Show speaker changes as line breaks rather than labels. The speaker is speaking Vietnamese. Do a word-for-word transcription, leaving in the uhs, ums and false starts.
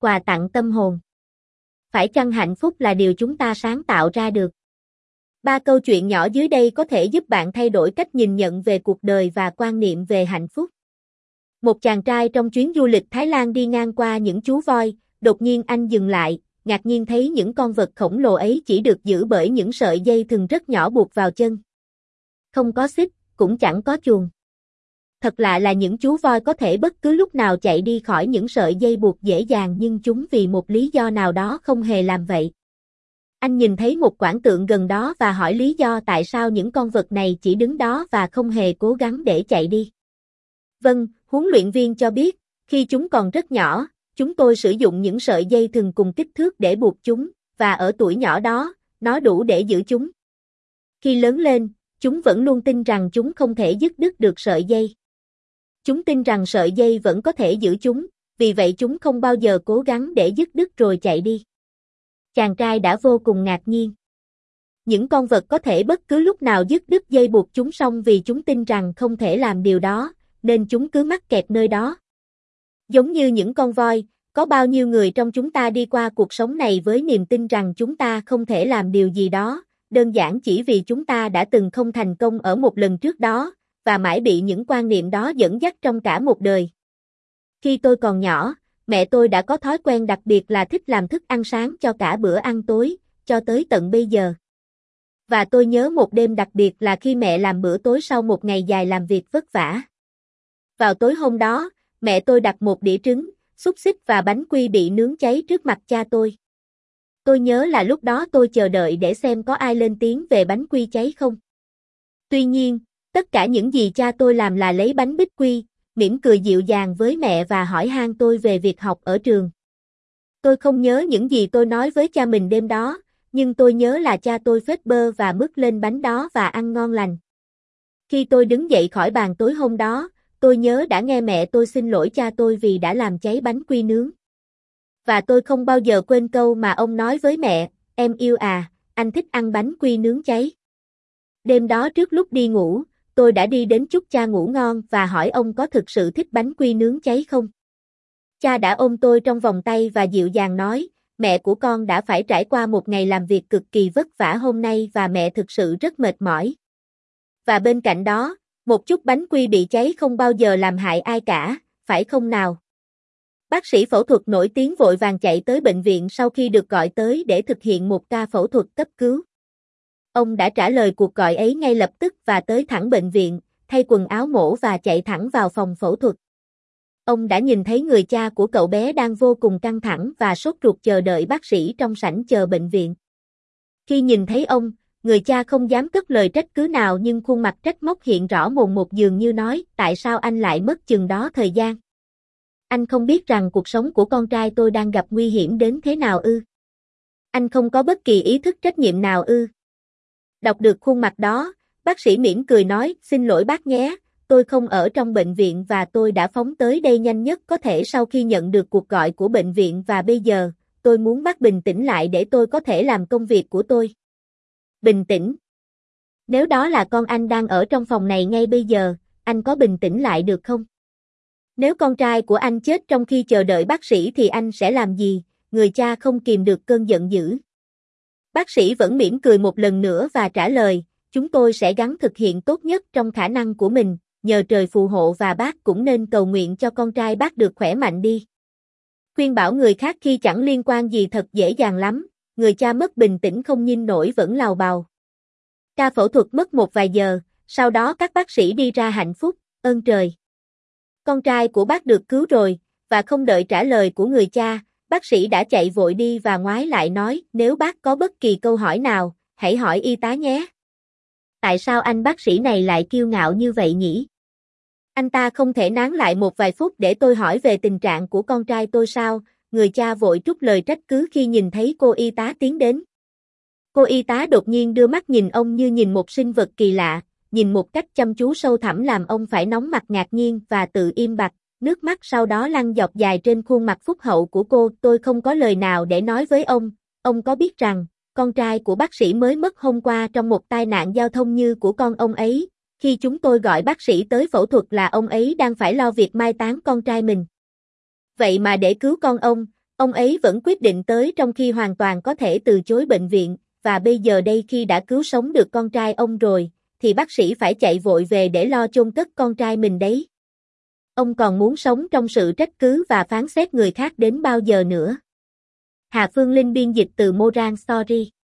quà tặng tâm hồn. Phải chăng hạnh phúc là điều chúng ta sáng tạo ra được? Ba câu chuyện nhỏ dưới đây có thể giúp bạn thay đổi cách nhìn nhận về cuộc đời và quan niệm về hạnh phúc. Một chàng trai trong chuyến du lịch Thái Lan đi ngang qua những chú voi, đột nhiên anh dừng lại, ngạc nhiên thấy những con vật khổng lồ ấy chỉ được giữ bởi những sợi dây thừng rất nhỏ buộc vào chân. Không có xích, cũng chẳng có chuồng. Thật lạ là những chú voi có thể bất cứ lúc nào chạy đi khỏi những sợi dây buộc dễ dàng, nhưng chúng vì một lý do nào đó không hề làm vậy. Anh nhìn thấy một quảng tượng gần đó và hỏi lý do tại sao những con vật này chỉ đứng đó và không hề cố gắng để chạy đi. Vâng, huấn luyện viên cho biết, khi chúng còn rất nhỏ, chúng tôi sử dụng những sợi dây thừng cùng kích thước để buộc chúng, và ở tuổi nhỏ đó, nó đủ để giữ chúng. Khi lớn lên, chúng vẫn luôn tin rằng chúng không thể dứt đứt được sợi dây. Chúng tin rằng sợi dây vẫn có thể giữ chúng, vì vậy chúng không bao giờ cố gắng để dứt đứt rồi chạy đi. Chàng trai đã vô cùng ngạc nhiên. Những con vật có thể bất cứ lúc nào dứt đứt dây buộc chúng xong vì chúng tin rằng không thể làm điều đó, nên chúng cứ mắc kẹt nơi đó. Giống như những con voi, có bao nhiêu người trong chúng ta đi qua cuộc sống này với niềm tin rằng chúng ta không thể làm điều gì đó, đơn giản chỉ vì chúng ta đã từng không thành công ở một lần trước đó, và mãi bị những quan niệm đó dẫn dắt trong cả một đời. Khi tôi còn nhỏ, mẹ tôi đã có thói quen đặc biệt là thích làm thức ăn sáng cho cả bữa ăn tối, cho tới tận bây giờ. Và tôi nhớ một đêm đặc biệt là khi mẹ làm bữa tối sau một ngày dài làm việc vất vả. Vào tối hôm đó, mẹ tôi đặt một đĩa trứng, xúc xích và bánh quy bị nướng cháy trước mặt cha tôi. Tôi nhớ là lúc đó tôi chờ đợi để xem có ai lên tiếng về bánh quy cháy không. Tuy nhiên, tất cả những gì cha tôi làm là lấy bánh bích quy, mỉm cười dịu dàng với mẹ và hỏi han tôi về việc học ở trường. Tôi không nhớ những gì tôi nói với cha mình đêm đó, nhưng tôi nhớ là cha tôi phết bơ và mứt lên bánh đó và ăn ngon lành. Khi tôi đứng dậy khỏi bàn tối hôm đó, tôi nhớ đã nghe mẹ tôi xin lỗi cha tôi vì đã làm cháy bánh quy nướng. Và tôi không bao giờ quên câu mà ông nói với mẹ, em yêu à, anh thích ăn bánh quy nướng cháy. Đêm đó trước lúc đi ngủ, tôi đã đi đến chúc cha ngủ ngon và hỏi ông có thực sự thích bánh quy nướng cháy không. Cha đã ôm tôi trong vòng tay và dịu dàng nói, mẹ của con đã phải trải qua một ngày làm việc cực kỳ vất vả hôm nay và mẹ thực sự rất mệt mỏi. Và bên cạnh đó, một chút bánh quy bị cháy không bao giờ làm hại ai cả, phải không nào? Bác sĩ phẫu thuật nổi tiếng vội vàng chạy tới bệnh viện sau khi được gọi tới để thực hiện một ca phẫu thuật cấp cứu. Ông đã trả lời cuộc gọi ấy ngay lập tức và tới thẳng bệnh viện, thay quần áo mổ và chạy thẳng vào phòng phẫu thuật. Ông đã nhìn thấy người cha của cậu bé đang vô cùng căng thẳng và sốt ruột chờ đợi bác sĩ trong sảnh chờ bệnh viện. Khi nhìn thấy ông, người cha không dám cất lời trách cứ nào nhưng khuôn mặt trách móc hiện rõ mồn một dường như nói, tại sao anh lại mất chừng đó thời gian? Anh không biết rằng cuộc sống của con trai tôi đang gặp nguy hiểm đến thế nào ư? Anh không có bất kỳ ý thức trách nhiệm nào ư? Đọc được khuôn mặt đó, bác sĩ mỉm cười nói, xin lỗi bác nhé, tôi không ở trong bệnh viện và tôi đã phóng tới đây nhanh nhất có thể sau khi nhận được cuộc gọi của bệnh viện và bây giờ, tôi muốn bác bình tĩnh lại để tôi có thể làm công việc của tôi. Bình tĩnh. Nếu đó là con anh đang ở trong phòng này ngay bây giờ, anh có bình tĩnh lại được không? Nếu con trai của anh chết trong khi chờ đợi bác sĩ thì anh sẽ làm gì? Người cha không kìm được cơn giận dữ. Bác sĩ vẫn mỉm cười một lần nữa và trả lời, chúng tôi sẽ gắng thực hiện tốt nhất trong khả năng của mình, nhờ trời phù hộ và bác cũng nên cầu nguyện cho con trai bác được khỏe mạnh đi. Khuyên bảo người khác khi chẳng liên quan gì thật dễ dàng lắm, người cha mất bình tĩnh không nhìn nổi vẫn lào bào. Ca phẫu thuật mất một vài giờ, sau đó các bác sĩ đi ra hạnh phúc, ơn trời. Con trai của bác được cứu rồi, và không đợi trả lời của người cha, bác sĩ đã chạy vội đi và ngoái lại nói, nếu bác có bất kỳ câu hỏi nào, hãy hỏi y tá nhé. Tại sao anh bác sĩ này lại kiêu ngạo như vậy nhỉ? Anh ta không thể nán lại một vài phút để tôi hỏi về tình trạng của con trai tôi sao? Người cha vội trút lời trách cứ khi nhìn thấy cô y tá tiến đến. Cô y tá đột nhiên đưa mắt nhìn ông như nhìn một sinh vật kỳ lạ, nhìn một cách chăm chú sâu thẳm làm ông phải nóng mặt ngạc nhiên và tự im bặt, nước mắt sau đó lăn dọc dài trên khuôn mặt phúc hậu của cô. Tôi không có lời nào để nói với ông, ông có biết rằng, con trai của bác sĩ mới mất hôm qua trong một tai nạn giao thông như của con ông ấy, khi chúng tôi gọi bác sĩ tới phẫu thuật là ông ấy đang phải lo việc mai táng con trai mình. Vậy mà để cứu con ông, Ông ấy vẫn quyết định tới trong khi hoàn toàn có thể từ chối bệnh viện, và bây giờ đây khi đã cứu sống được con trai ông rồi, thì bác sĩ phải chạy vội về để lo chôn cất con trai mình đấy. Ông còn muốn sống trong sự trách cứ và phán xét người khác đến bao giờ nữa? Hà Phương Linh biên dịch từ Morang Story